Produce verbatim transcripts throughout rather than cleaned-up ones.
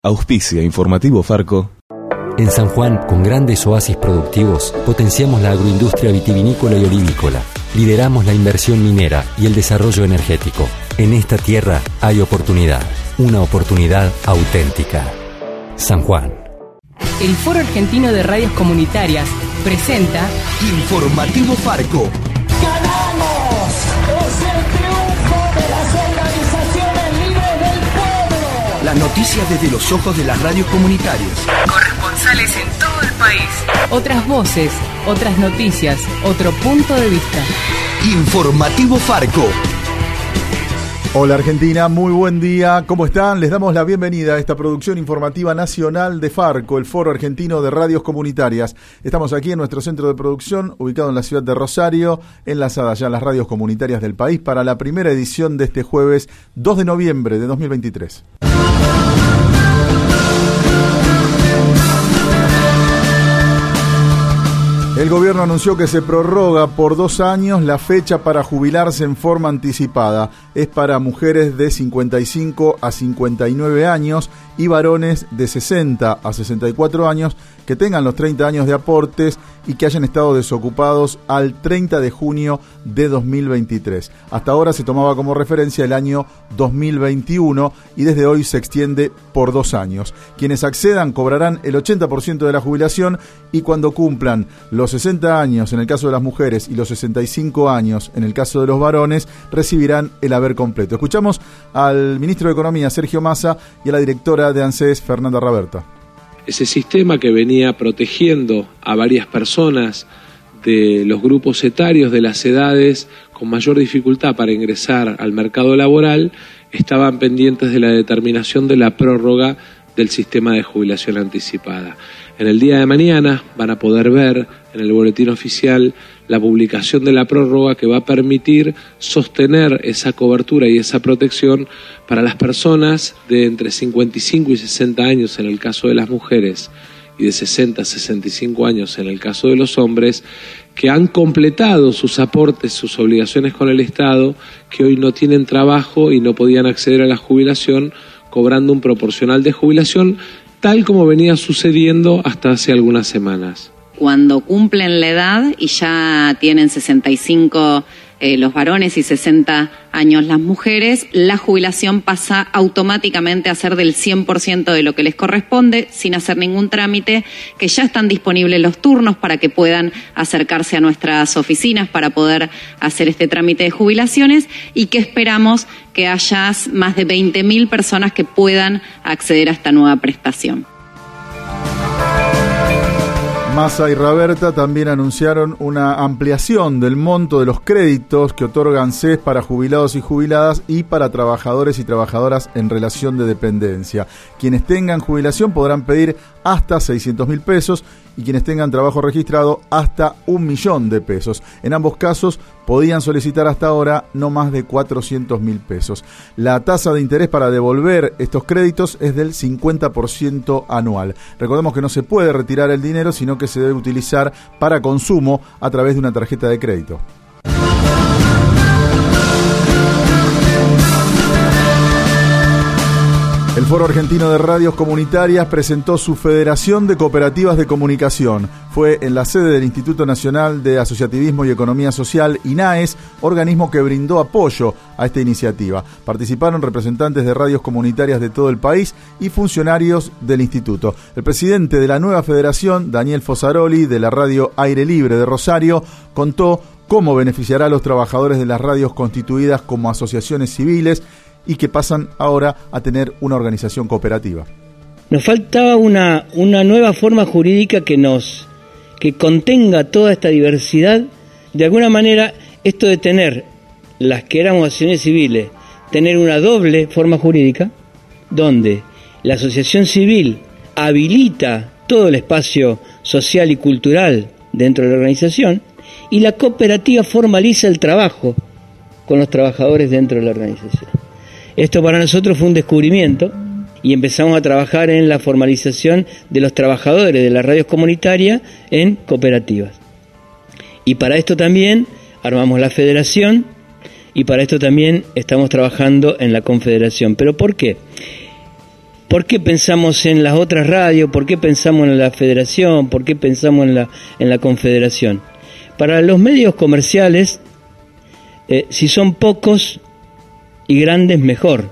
Auspicia Informativo Farco. En San Juan, con grandes oasis productivos, potenciamos la agroindustria vitivinícola y olivícola. Lideramos la inversión minera y el desarrollo energético. En esta tierra hay oportunidad, una oportunidad auténtica. San Juan. El Foro Argentino de Radios Comunitarias presenta Informativo Farco. ¡Ganamos! ¡Es el triunfo de las organizaciones libres del pueblo! Las noticias desde los ojos de las radios comunitarias. Corresponsales en todo el país. Otras voces, otras noticias, otro punto de vista. Informativo Farco. Hola Argentina, muy buen día, ¿cómo están? Les damos la bienvenida a esta producción informativa nacional de Farco, el Foro Argentino de Radios Comunitarias. Estamos aquí en nuestro centro de producción, ubicado en la ciudad de Rosario, enlazada ya a las radios comunitarias del país, para la primera edición de este jueves dos de noviembre de dos mil veintitrés. El gobierno anunció que se prorroga por dos años la fecha para jubilarse en forma anticipada. Es para mujeres de cincuenta y cinco a cincuenta y nueve años y varones de sesenta a sesenta y cuatro años que tengan los treinta años de aportes y que hayan estado desocupados al treinta de junio de dos mil veintitrés. Hasta ahora se tomaba como referencia el año dos mil veintiuno y desde hoy se extiende por dos años. Quienes accedan cobrarán el ochenta por ciento de la jubilación y cuando cumplan los sesenta años en el caso de las mujeres y los sesenta y cinco años en el caso de los varones recibirán el haber completo. Escuchamos al ministro de Economía, Sergio Massa, y a la directora de ANSES, Fernanda Raberta. Ese sistema que venía protegiendo a varias personas de los grupos etarios, de las edades con mayor dificultad para ingresar al mercado laboral, estaban pendientes de la determinación de la prórroga del sistema de jubilación anticipada. En el día de mañana van a poder ver en el boletín oficial la publicación de la prórroga que va a permitir sostener esa cobertura y esa protección para las personas de entre cincuenta y cinco y sesenta años en el caso de las mujeres y de sesenta a sesenta y cinco años en el caso de los hombres, que han completado sus aportes, sus obligaciones con el Estado, que hoy no tienen trabajo y no podían acceder a la jubilación cobrando un proporcional de jubilación, tal como venía sucediendo hasta hace algunas semanas. Cuando cumplen la edad y ya tienen sesenta y cinco eh, los varones y sesenta años las mujeres, la jubilación pasa automáticamente a ser del cien por ciento de lo que les corresponde, sin hacer ningún trámite, que ya están disponibles los turnos para que puedan acercarse a nuestras oficinas para poder hacer este trámite de jubilaciones y que esperamos que haya más de veinte mil personas que puedan acceder a esta nueva prestación. Massa y Raberta también anunciaron una ampliación del monto de los créditos que otorga ANSES para jubilados y jubiladas y para trabajadores y trabajadoras en relación de dependencia. Quienes tengan jubilación podrán pedir hasta seiscientos mil pesos y quienes tengan trabajo registrado hasta un millón de pesos. En ambos casos podían solicitar hasta ahora no más de cuatrocientos mil pesos. La tasa de interés para devolver estos créditos es del cincuenta por ciento anual. Recordemos que no se puede retirar el dinero, sino que se debe utilizar para consumo a través de una tarjeta de crédito. El Foro Argentino de Radios Comunitarias presentó su Federación de Cooperativas de Comunicación. Fue en la sede del Instituto Nacional de Asociativismo y Economía Social, INAES, organismo que brindó apoyo a esta iniciativa. Participaron representantes de radios comunitarias de todo el país y funcionarios del instituto. El presidente de la nueva federación, Daniel Fosaroli, de la radio Aire Libre de Rosario, contó cómo beneficiará a los trabajadores de las radios constituidas como asociaciones civiles y que pasan ahora a tener una organización cooperativa. Nos faltaba una, una nueva forma jurídica que nos que contenga toda esta diversidad. De alguna manera, esto de tener las que éramos asociaciones civiles, tener una doble forma jurídica, donde la asociación civil habilita todo el espacio social y cultural dentro de la organización, y la cooperativa formaliza el trabajo con los trabajadores dentro de la organización. Esto para nosotros fue un descubrimiento y empezamos a trabajar en la formalización de los trabajadores de las radios comunitarias en cooperativas. Y para esto también armamos la federación y para esto también estamos trabajando en la confederación. ¿Pero por qué? ¿por qué pensamos en las otras radios? ¿Por qué pensamos en la federación? ¿Por qué pensamos en la, en la confederación? Para los medios comerciales, eh, si son pocos y grandes, mejor.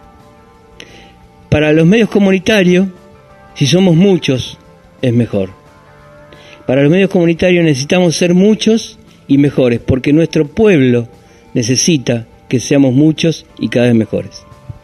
Para los medios comunitarios, si somos muchos, es mejor. Para los medios comunitarios necesitamos ser muchos y mejores, porque nuestro pueblo necesita que seamos muchos y cada vez mejores.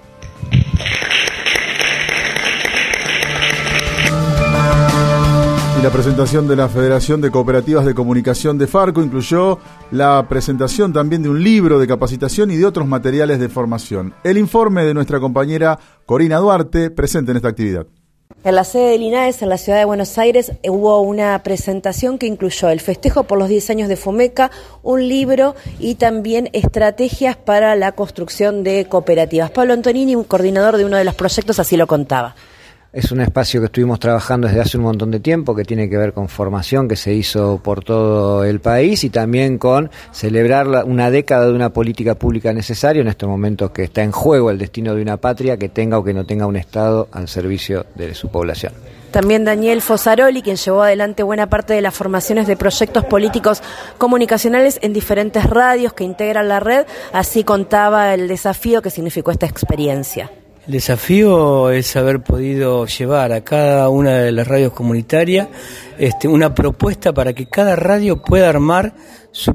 Y la presentación de la Federación de Cooperativas de Comunicación de Farco incluyó la presentación también de un libro de capacitación y de otros materiales de formación. El informe de nuestra compañera Corina Duarte, presente en esta actividad. En la sede del I N A E S, en la ciudad de Buenos Aires, hubo una presentación que incluyó el festejo por los diez años de FOMECA, un libro y también estrategias para la construcción de cooperativas. Pablo Antonini, un coordinador de uno de los proyectos, así lo contaba. Es un espacio que estuvimos trabajando desde hace un montón de tiempo, que tiene que ver con formación que se hizo por todo el país y también con celebrar la, una década de una política pública necesaria en estos momentos que está en juego el destino de una patria que tenga o que no tenga un Estado al servicio de su población. También Daniel Fosaroli, quien llevó adelante buena parte de las formaciones de proyectos políticos comunicacionales en diferentes radios que integran la red, así contaba el desafío que significó esta experiencia. El desafío es haber podido llevar a cada una de las radios comunitarias este, una propuesta para que cada radio pueda armar su,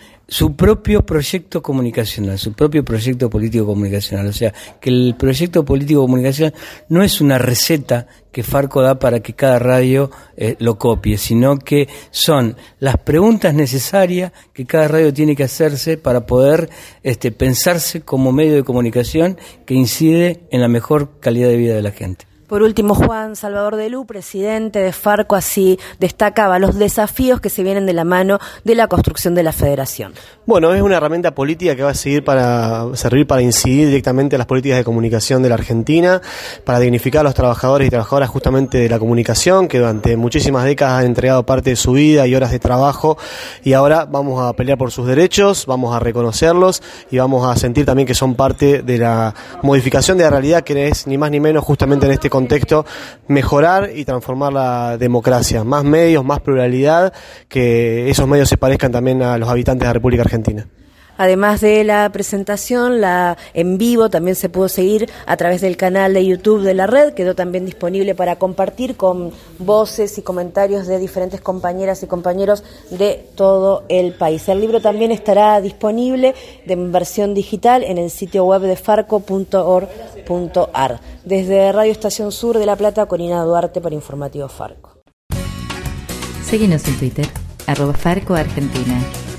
su propio proyecto comunicacional, su propio proyecto político comunicacional. O sea, que el proyecto político comunicacional no es una receta que Farco da para que cada radio eh, lo copie, sino que son las preguntas necesarias que cada radio tiene que hacerse para poder este, pensarse como medio de comunicación que incide en la mejor calidad de vida de la gente. Por último, Juan Salvador Delú, presidente de Farco, así destacaba los desafíos que se vienen de la mano de la construcción de la federación. Bueno, es una herramienta política que va a seguir para servir para incidir directamente en las políticas de comunicación de la Argentina, para dignificar a los trabajadores y trabajadoras justamente de la comunicación, que durante muchísimas décadas han entregado parte de su vida y horas de trabajo, y ahora vamos a pelear por sus derechos, vamos a reconocerlos y vamos a sentir también que son parte de la modificación de la realidad, que es ni más ni menos justamente en este contexto mejorar y transformar la democracia, más medios, más pluralidad, que esos medios se parezcan también a los habitantes de la República Argentina. Además de la presentación, la en vivo también se pudo seguir a través del canal de YouTube de la red, quedó también disponible para compartir con voces y comentarios de diferentes compañeras y compañeros de todo el país. El libro también estará disponible en versión digital en el sitio web de farco punto org punto ar. Desde Radio Estación Sur de La Plata, Corina Duarte para Informativo Farco. Síguenos en Twitter, arroba Farco Argentina.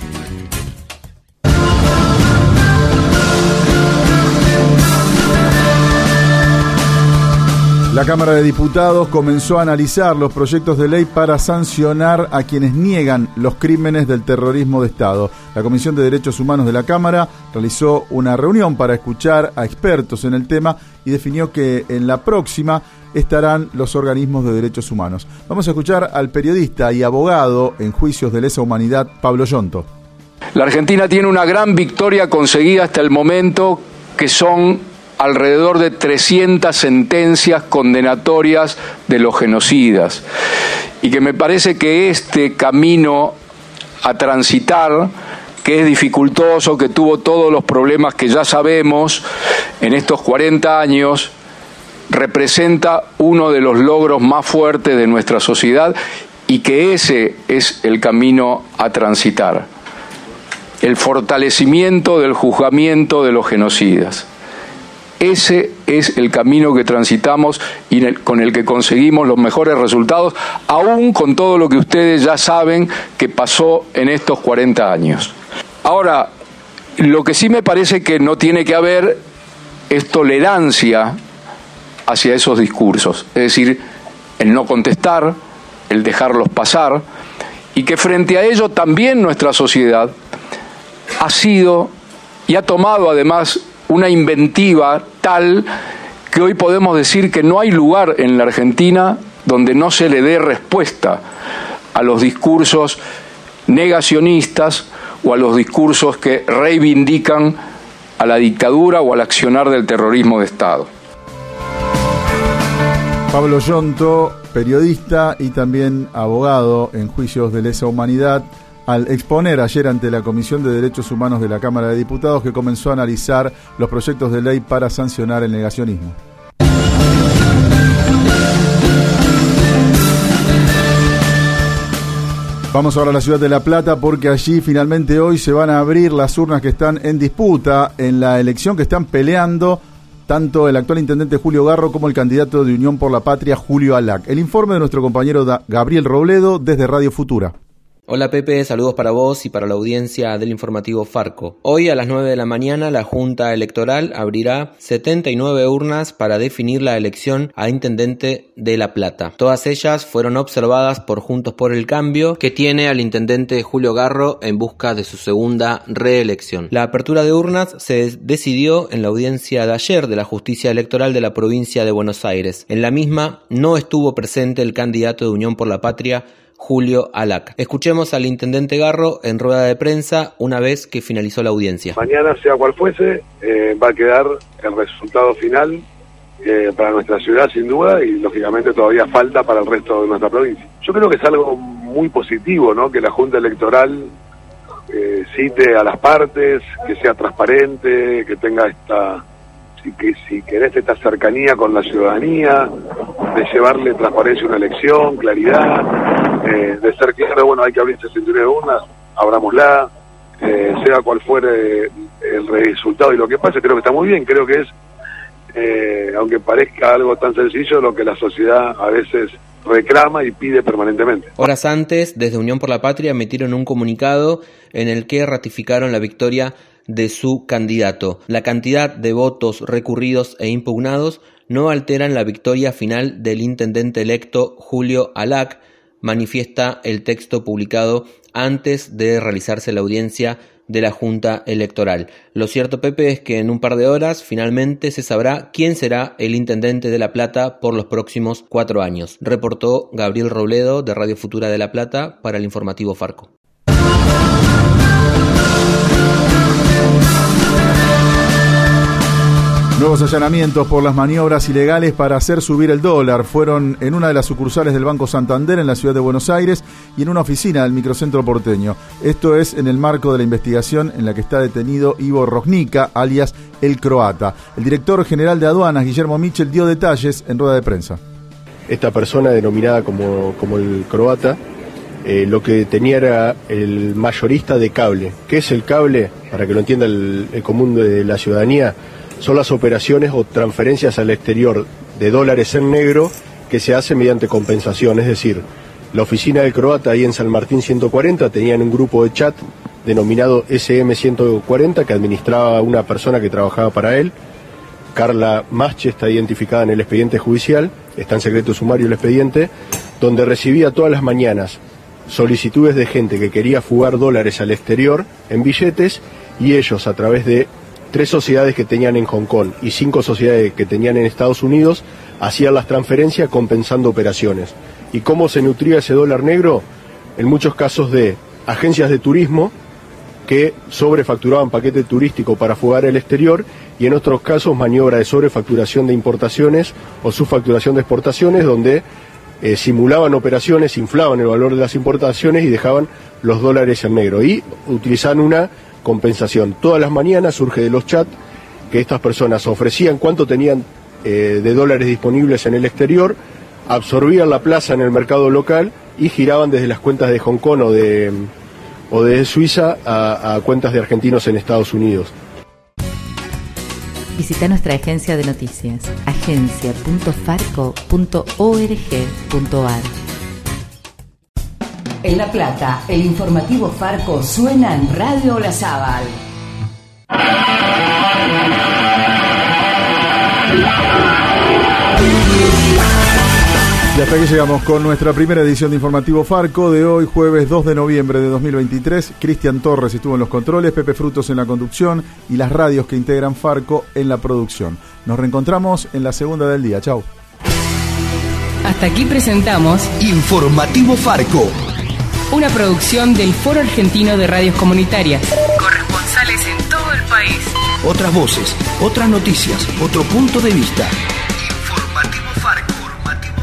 La Cámara de Diputados comenzó a analizar los proyectos de ley para sancionar a quienes niegan los crímenes del terrorismo de Estado. La Comisión de Derechos Humanos de la Cámara realizó una reunión para escuchar a expertos en el tema y definió que en la próxima estarán los organismos de derechos humanos. Vamos a escuchar al periodista y abogado en juicios de lesa humanidad, Pablo Yonto. La Argentina tiene una gran victoria conseguida hasta el momento, que son alrededor de trescientas sentencias condenatorias de los genocidas, y que me parece que este camino a transitar, que es dificultoso, que tuvo todos los problemas que ya sabemos en estos cuarenta años, representa uno de los logros más fuertes de nuestra sociedad, y que ese es el camino a transitar: el fortalecimiento del juzgamiento de los genocidas. Ese es el camino que transitamos y con el que conseguimos los mejores resultados, aún con todo lo que ustedes ya saben que pasó en estos cuarenta años. Ahora, lo que sí me parece que no tiene que haber es tolerancia hacia esos discursos, es decir, el no contestar, el dejarlos pasar, y que frente a ello también nuestra sociedad ha sido y ha tomado además una inventiva tal que hoy podemos decir que no hay lugar en la Argentina donde no se le dé respuesta a los discursos negacionistas o a los discursos que reivindican a la dictadura o al accionar del terrorismo de Estado. Pablo Yonto, periodista y también abogado en juicios de lesa humanidad, al exponer ayer ante la Comisión de Derechos Humanos de la Cámara de Diputados que comenzó a analizar los proyectos de ley para sancionar el negacionismo. Vamos ahora a la ciudad de La Plata porque allí finalmente hoy se van a abrir las urnas que están en disputa en la elección que están peleando tanto el actual intendente Julio Garro como el candidato de Unión por la Patria Julio Alac. El informe de nuestro compañero Gabriel Robledo desde Radio Futura. Hola Pepe, saludos para vos y para la audiencia del informativo Farco. Hoy a las nueve de la mañana la Junta Electoral abrirá setenta y nueve urnas para definir la elección a intendente de La Plata. Todas ellas fueron observadas por Juntos por el Cambio, que tiene al intendente Julio Garro en busca de su segunda reelección. La apertura de urnas se decidió en la audiencia de ayer de la Justicia Electoral de la provincia de Buenos Aires. En la misma no estuvo presente el candidato de Unión por la Patria, Julio Alac. Escuchemos al intendente Garro en rueda de prensa una vez que finalizó la audiencia. Mañana, sea cual fuese, eh, va a quedar el resultado final eh, para nuestra ciudad sin duda y lógicamente todavía falta para el resto de nuestra provincia. Yo creo que es algo muy positivo, ¿no? Que la Junta Electoral eh, cite a las partes, que sea transparente, que tenga esta, si, que, si querés, esta cercanía con la ciudadanía, de llevarle transparencia a una elección, claridad. Eh, de ser claro, bueno, hay que abrir sesenta y nueve urnas, abrámosla, eh, sea cual fuere el resultado y lo que pase, creo que está muy bien, creo que es, eh, aunque parezca algo tan sencillo, lo que la sociedad a veces reclama y pide permanentemente. Horas antes, desde Unión por la Patria emitieron un comunicado en el que ratificaron la victoria de su candidato. La cantidad de votos recurridos e impugnados no alteran la victoria final del intendente electo Julio Alac, manifiesta el texto publicado antes de realizarse la audiencia de la Junta Electoral. Lo cierto, Pepe, es que en un par de horas finalmente se sabrá quién será el intendente de La Plata por los próximos cuatro años. Reportó Gabriel Robledo de Radio Futura de La Plata para el informativo Farco. Nuevos allanamientos por las maniobras ilegales para hacer subir el dólar fueron en una de las sucursales del Banco Santander en la ciudad de Buenos Aires y en una oficina del microcentro porteño. Esto es en el marco de la investigación en la que está detenido Ivo Rosnica, alias El Croata. El director general de aduanas, Guillermo Michel, dio detalles en rueda de prensa. Esta persona denominada como, como El Croata, eh, lo que tenía era el mayorista de cable. ¿Qué es el cable? Para que lo entienda el, el común de la ciudadanía. Son las operaciones o transferencias al exterior de dólares en negro que se hace mediante compensación. Es decir, la oficina del Croata ahí en San Martín ciento cuarenta tenían un grupo de chat denominado S M ciento cuarenta que administraba una persona que trabajaba para él. Carla Masche está identificada en el expediente judicial, está en secreto sumario el expediente, donde recibía todas las mañanas solicitudes de gente que quería fugar dólares al exterior en billetes y ellos a través de tres sociedades que tenían en Hong Kong y cinco sociedades que tenían en Estados Unidos, hacían las transferencias compensando operaciones. ¿Y cómo se nutría ese dólar negro? En muchos casos de agencias de turismo que sobrefacturaban paquete turístico para fugar el exterior y en otros casos maniobra de sobrefacturación de importaciones o subfacturación de exportaciones donde eh, simulaban operaciones, inflaban el valor de las importaciones y dejaban los dólares en negro y utilizaban una compensación. Todas las mañanas surge de los chats que estas personas ofrecían cuánto tenían eh, de dólares disponibles en el exterior, absorbían la plaza en el mercado local y giraban desde las cuentas de Hong Kong o de, o de Suiza a, a cuentas de argentinos en Estados Unidos. Visita nuestra agencia de noticias, agencia punto farco punto org punto ar. En La Plata, el informativo Farco suena en Radio Olazábal. Y hasta aquí llegamos con nuestra primera edición de Informativo Farco de hoy, jueves dos de noviembre de dos mil veintitrés. Cristian Torres estuvo en los controles, Pepe Frutos en la conducción y las radios que integran Farco en la producción. Nos reencontramos en la segunda del día. Chau. Hasta aquí presentamos Informativo Farco. Una producción del Foro Argentino de Radios Comunitarias. Corresponsales en todo el país. Otras voces, otras noticias, otro punto de vista. Informativo Farco. Informativo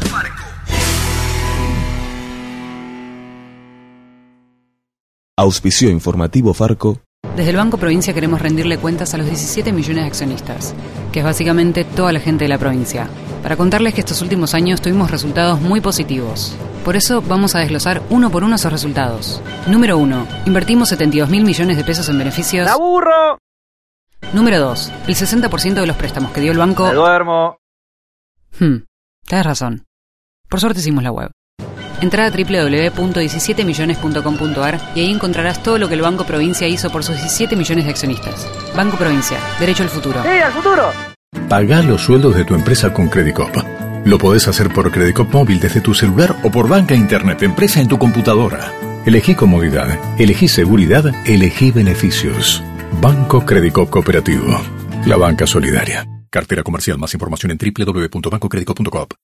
Auspició informativo Farco. Desde el Banco Provincia queremos rendirle cuentas a los diecisiete millones de accionistas, que es básicamente toda la gente de la provincia, para contarles que estos últimos años tuvimos resultados muy positivos. Por eso vamos a desglosar uno por uno esos resultados. Número uno. Invertimos setenta y dos mil millones de pesos en beneficios. ¡La burro! Número dos. El sesenta por ciento de los préstamos que dio el banco... ¡Me duermo! Hmm, tenés razón. Por suerte hicimos la web. Entrá a doble u doble u doble u punto diecisiete millones punto com punto a r y ahí encontrarás todo lo que el Banco Provincia hizo por sus diecisiete millones de accionistas. Banco Provincia, derecho al futuro. ¡Sí, al futuro! Pagá los sueldos de tu empresa con Credicop. Lo podés hacer por Credicop móvil desde tu celular o por banca internet empresa en tu computadora. Elegí comodidad, elegí seguridad, elegí beneficios. Banco Credicop Cooperativo. La banca solidaria. Cartera comercial. Más información en doble u doble u doble u punto banco credicop punto com.